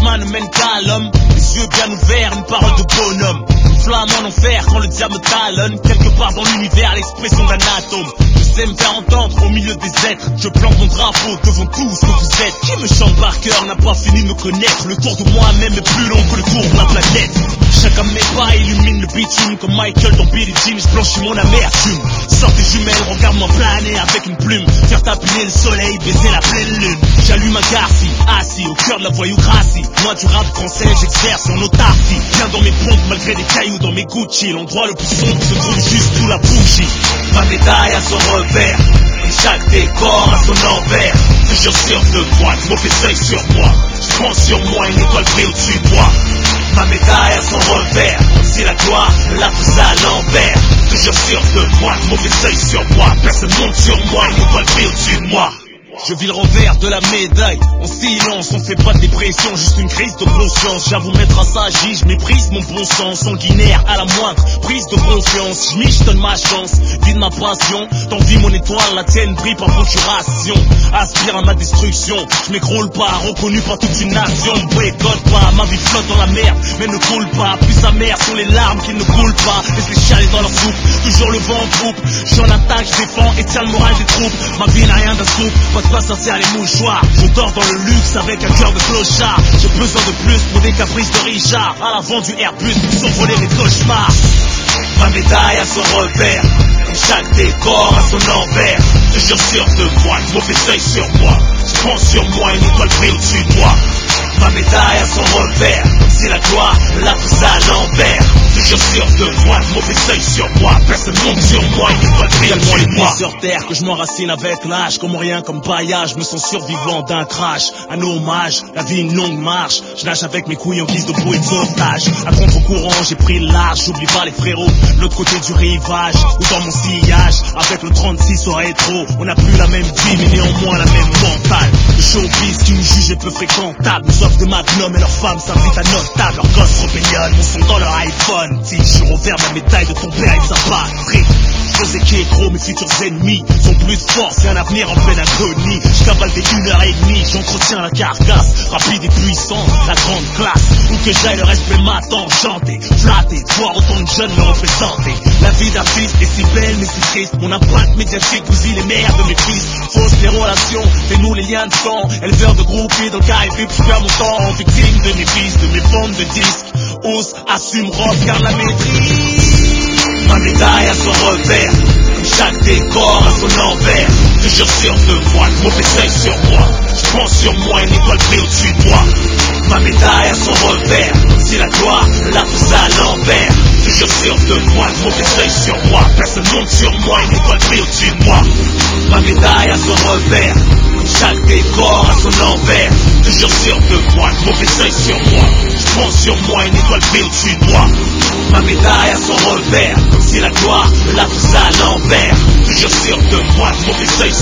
chemin ne mène qu'à l'homme. Les yeux bien ouverts, une parole de bonhomme. Une flamme en enfer quand le diable me talonne. Quelque part dans l'univers, l'expression d'un atome. Je sais me faire entendre au milieu des êtres. Je plante mon drapeau devant tout ce que vous êtes. Qui me chante par cœur n'a pas fini de me connaître. Le tour de moi-même est plus long que le tour de la planète. Chacun de mes pas illumine le bitume. Comme Michael dans Billie Jean, je blanchis mon amertume. Sors tes jumelles, regarde-moi planer avec une plume. Faire tapiner le soleil, baiser la pleine lune. J'allume un Garci, assis au cœur de la voyoucratie. Moi du rap français, j'exerce en autarcie. Viens dans mes pompes malgré des cailloux dans mes Gucci. L'endroit le plus sombre se trouve juste sous la bougie. Ma médaille a son revers, et chaque décor a son envers. Toujours sur deux pointes, mauvais seuil sur moi. Je prends sur moi une étoile brille au-dessus de moi. Ma médaille a son revers, c'est la gloire, la pousse à l'envers. Toujours sur deux pointes, mauvais seuil sur moi. Personne monte sur moi, une étoile brille au-dessus de moi. Je vis le revers de la médaille, en silence, on fait pas de dépression, juste une crise de conscience. J'avoue m'être assagi, je méprise mon bon sens, sanguinaire à la moindre prise de confiance. Je donne ma chance, vide ma passion, t'envie mon étoile, la tienne brille par procuration. Aspire à ma destruction, je m'écroule pas, reconnu par toute une nation. Ne boycotte pas, ma vie flotte dans la merde, mais ne coule pas. Plus amères sont les larmes qui ne coulent pas, laisse-les chialer dans leur soupe, toujours le vent en troupe. J'en attaque, je défends et tiens le moral des troupes. Ma vie n'a rien d'un soupe, pas ça c'est à les mouchoirs. Je dors dans le luxe avec un cœur de clochard. J'ai besoin de plus pour des caprices de Richard. À l'avant du Airbus pour survoler mes cauchemars. Ma médaille a son revers, chaque décor a son envers. Toujours sur deux pointes, mauvais seuil sur moi. Je prends sur moi une étoile brille au-dessus de moi. Ma médaille a son revers, c'est la gloire, la pousse à l'envers. Toujours sur deux pointes, mauvais seuil sur moi. Personne monte sur moi, une étoile brille au-dessus de moi. Sur terre que je m'enracine avec l'âge, comme rien comme paillage. Je me sens survivant d'un crash, un hommage, la vie une longue marche. Je nage avec mes couilles en guise de bouée de sauvetage. À contre-courant, j'ai pris le large, j'oublie pas les frérots. L'autre côté du rivage, ou dans mon sillage. Avec le 36 au rétro, on n'a plus la même vie, mais néanmoins la même mentale. Le showbiz qui nous juge est peu fréquentable. Nous offrent des magnums et leurs femmes s'invitent à notre table. Leurs gosses rébellonnent, mon son dans leur iPhone. Tige au revers ma médaille de tomber avec sa patrie. J'osais qu'écro, mes futurs ennemis sont plus de force et un avenir en pleine agonie. Je cavale des 1h30, j'entretiens la carcasse. Rapide et puissant, la grande classe. Où que j'aille, le respect m'attend. Chanter, flatter, voir autant de jeunes me représenter. La vie d'un fils est si belle mais si triste. Mon impact médiatique bousille les mères de mes fils. Fausse les relations, fais-nous les liens de sang. Éleveur de groupies dans le carré VIP, je perds mon temps. Victime de mes fils, de mes ventes de disques. Ose, assume, rock, garde la maîtrise. Ma médaille a son revers, chaque décor a son envers. Toujours sur deux pointes, mauvais seuil sur moi. Je prends sur moi une étoile brille au-dessus de moi. Ma médaille a son revers, c'est la gloire, la pousse à l'envers. Toujours sur deux pointes, mauvais seuil sur moi. Personne monte sur moi, une étoile brille au-dessus de moi. Ma médaille a son revers, chaque décor a son envers. Toujours sur deux pointes, mauvais seuil sur moi. Je prends sur moi une étoile brille au-dessus de moi. Ma médaille a son revers, c'est la gloire, la pousse à l'envers. Toujours sur deux pointes, mauvais seuil